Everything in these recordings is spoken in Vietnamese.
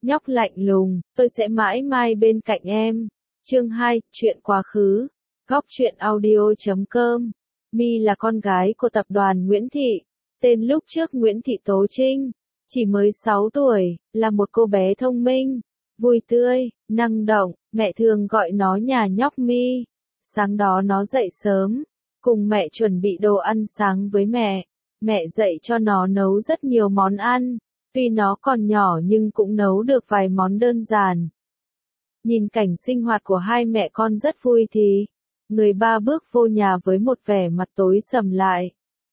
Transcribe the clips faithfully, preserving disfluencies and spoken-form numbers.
Nhóc lạnh lùng, tôi sẽ mãi mãi bên cạnh em. Chương hai, chuyện quá khứ. Góc truyện audio chấm com. My là con gái của tập đoàn Nguyễn Thị, tên lúc trước Nguyễn Thị Tố Trinh. Chỉ mới sáu tuổi, là một cô bé thông minh, vui tươi, năng động, mẹ thường gọi nó nhà nhóc My. Sáng đó nó dậy sớm, cùng mẹ chuẩn bị đồ ăn sáng với mẹ. Mẹ dạy cho nó nấu rất nhiều món ăn, tuy nó còn nhỏ nhưng cũng nấu được vài món đơn giản. Nhìn cảnh sinh hoạt của hai mẹ con rất vui thì, người ba bước vô nhà với một vẻ mặt tối sầm lại.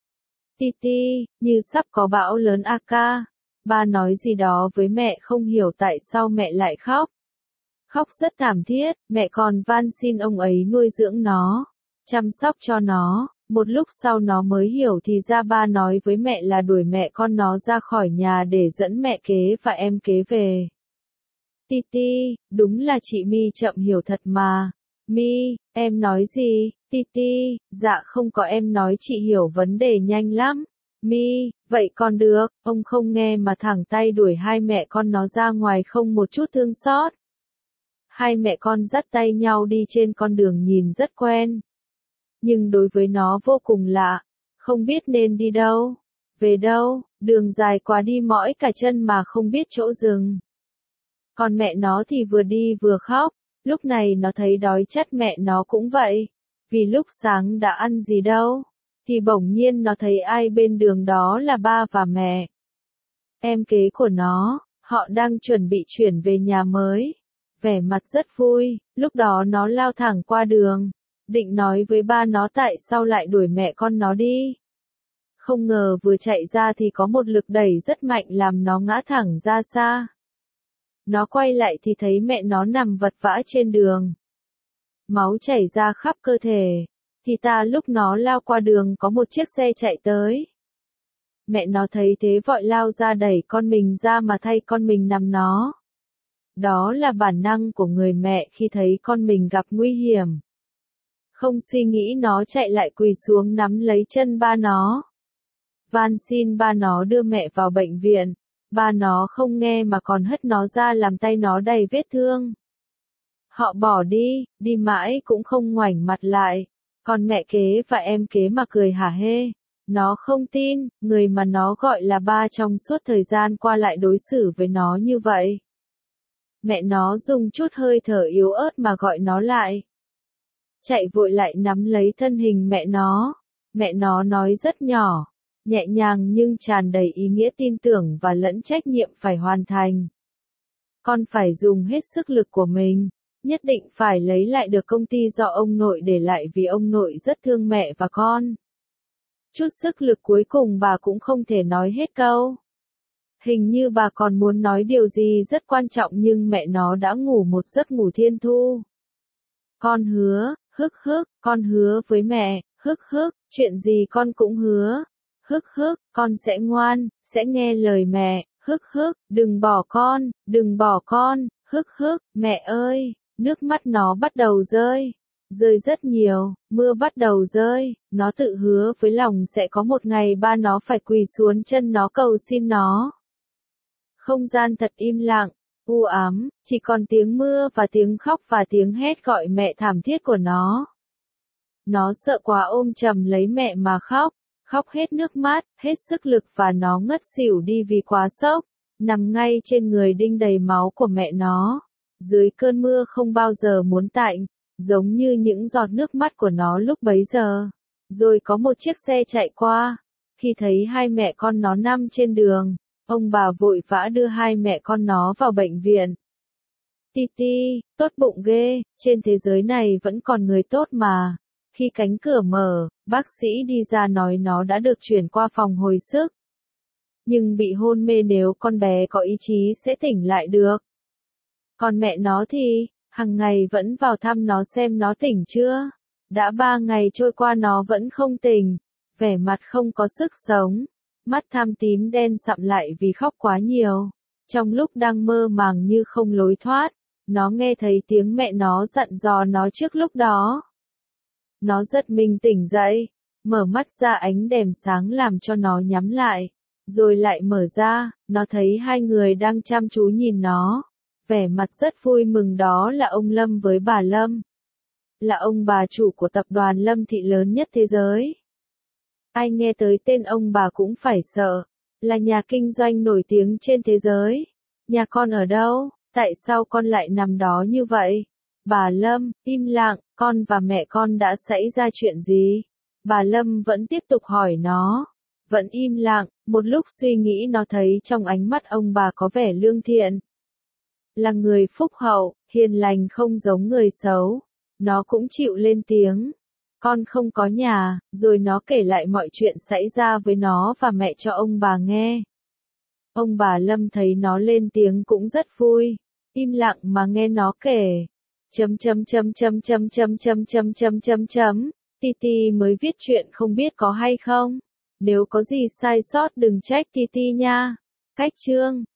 Titi, như sắp có bão lớn a ca. Ba nói gì đó với mẹ không hiểu tại sao mẹ lại khóc. Khóc rất thảm thiết, mẹ còn van xin ông ấy nuôi dưỡng nó, chăm sóc cho nó. Một lúc sau nó mới hiểu thì ra ba nói với mẹ là đuổi mẹ con nó ra khỏi nhà để dẫn mẹ kế và em kế về. Titi, đúng là chị My chậm hiểu thật mà. My, em nói gì? Titi, dạ không có, em nói chị hiểu vấn đề nhanh lắm. My, vậy còn được, ông không nghe mà thẳng tay đuổi hai mẹ con nó ra ngoài không một chút thương xót. Hai mẹ con dắt tay nhau đi trên con đường nhìn rất quen. Nhưng đối với nó vô cùng lạ, không biết nên đi đâu, về đâu, đường dài quá đi mỏi cả chân mà không biết chỗ dừng. Còn mẹ nó thì vừa đi vừa khóc, lúc này nó thấy đói chắt, mẹ nó cũng vậy, vì lúc sáng đã ăn gì đâu, thì bỗng nhiên nó thấy ai bên đường đó là ba và mẹ. Em kế của nó, họ đang chuẩn bị chuyển về nhà mới, vẻ mặt rất vui, lúc đó nó lao thẳng qua đường, định nói với ba nó tại sao lại đuổi mẹ con nó đi. Không ngờ vừa chạy ra thì có một lực đẩy rất mạnh làm nó ngã thẳng ra xa. Nó quay lại thì thấy mẹ nó nằm vật vã trên đường. Máu chảy ra khắp cơ thể. Thì ta lúc nó lao qua đường có một chiếc xe chạy tới. Mẹ nó thấy thế vội lao ra đẩy con mình ra mà thay con mình nằm nó. Đó là bản năng của người mẹ khi thấy con mình gặp nguy hiểm. Không suy nghĩ nó chạy lại quỳ xuống nắm lấy chân ba nó. Van xin ba nó đưa mẹ vào bệnh viện. Ba nó không nghe mà còn hất nó ra làm tay nó đầy vết thương. Họ bỏ đi, đi mãi cũng không ngoảnh mặt lại. Còn mẹ kế và em kế mà cười hả hê. Nó không tin, người mà nó gọi là ba trong suốt thời gian qua lại đối xử với nó như vậy. Mẹ nó dùng chút hơi thở yếu ớt mà gọi nó lại. Chạy vội lại nắm lấy thân hình mẹ nó. Mẹ nó nói rất nhỏ, nhẹ nhàng nhưng tràn đầy ý nghĩa tin tưởng và lẫn trách nhiệm phải hoàn thành. Con phải dùng hết sức lực của mình, nhất định phải lấy lại được công ty do ông nội để lại vì ông nội rất thương mẹ và con. Chút sức lực cuối cùng bà cũng không thể nói hết câu. Hình như bà còn muốn nói điều gì rất quan trọng nhưng mẹ nó đã ngủ một giấc ngủ thiên thu. Con hứa, hức hức, con hứa với mẹ, hức hức, chuyện gì con cũng hứa. Hức hức, con sẽ ngoan, sẽ nghe lời mẹ, hức hức, đừng bỏ con, đừng bỏ con, hức hức, mẹ ơi, nước mắt nó bắt đầu rơi, rơi rất nhiều, mưa bắt đầu rơi, nó tự hứa với lòng sẽ có một ngày ba nó phải quỳ xuống chân nó cầu xin nó. Không gian thật im lặng, u ám, chỉ còn tiếng mưa và tiếng khóc và tiếng hét gọi mẹ thảm thiết của nó. Nó sợ quá ôm chầm lấy mẹ mà khóc. Khóc hết nước mắt, hết sức lực và nó ngất xỉu đi vì quá sốc, nằm ngay trên người đinh đầy máu của mẹ nó, dưới cơn mưa không bao giờ muốn tạnh, giống như những giọt nước mắt của nó lúc bấy giờ. Rồi có một chiếc xe chạy qua, khi thấy hai mẹ con nó nằm trên đường, ông bà vội vã đưa hai mẹ con nó vào bệnh viện. Titi, tốt bụng ghê, trên thế giới này vẫn còn người tốt mà. Khi cánh cửa mở, bác sĩ đi ra nói nó đã được chuyển qua phòng hồi sức. Nhưng bị hôn mê, nếu con bé có ý chí sẽ tỉnh lại được. Còn mẹ nó thì, hàng ngày vẫn vào thăm nó xem nó tỉnh chưa. Đã ba ngày trôi qua nó vẫn không tỉnh, vẻ mặt không có sức sống, mắt tham tím đen sậm lại vì khóc quá nhiều. Trong lúc đang mơ màng như không lối thoát, nó nghe thấy tiếng mẹ nó dặn dò nó trước lúc đó. Nó giật mình tỉnh dậy, mở mắt ra ánh đèn sáng làm cho nó nhắm lại. rồi lại mở ra, nó thấy hai người đang chăm chú nhìn nó. Vẻ mặt rất vui mừng, đó là ông Lâm với bà Lâm. Là ông bà chủ của tập đoàn Lâm Thị lớn nhất thế giới. Ai nghe tới tên ông bà cũng phải sợ. Là nhà kinh doanh nổi tiếng trên thế giới. Nhà con ở đâu? Tại sao con lại nằm đó như vậy? Bà Lâm, im lặng, con và mẹ con đã xảy ra chuyện gì? Bà Lâm vẫn tiếp tục hỏi nó. Vẫn im lặng, một lúc suy nghĩ nó thấy trong ánh mắt ông bà có vẻ lương thiện. Là người phúc hậu, hiền lành không giống người xấu. Nó cũng chịu lên tiếng. Con không có nhà, rồi nó kể lại mọi chuyện xảy ra với nó và mẹ cho ông bà nghe. Ông bà Lâm thấy nó lên tiếng cũng rất vui. Im lặng mà nghe nó kể. Chấm chấm chấm chấm chấm chấm chấm chấm chấm chấm chấm. Titi mới viết chuyện không biết có hay không. Nếu có gì sai sót đừng trách Titi nha. Cách chương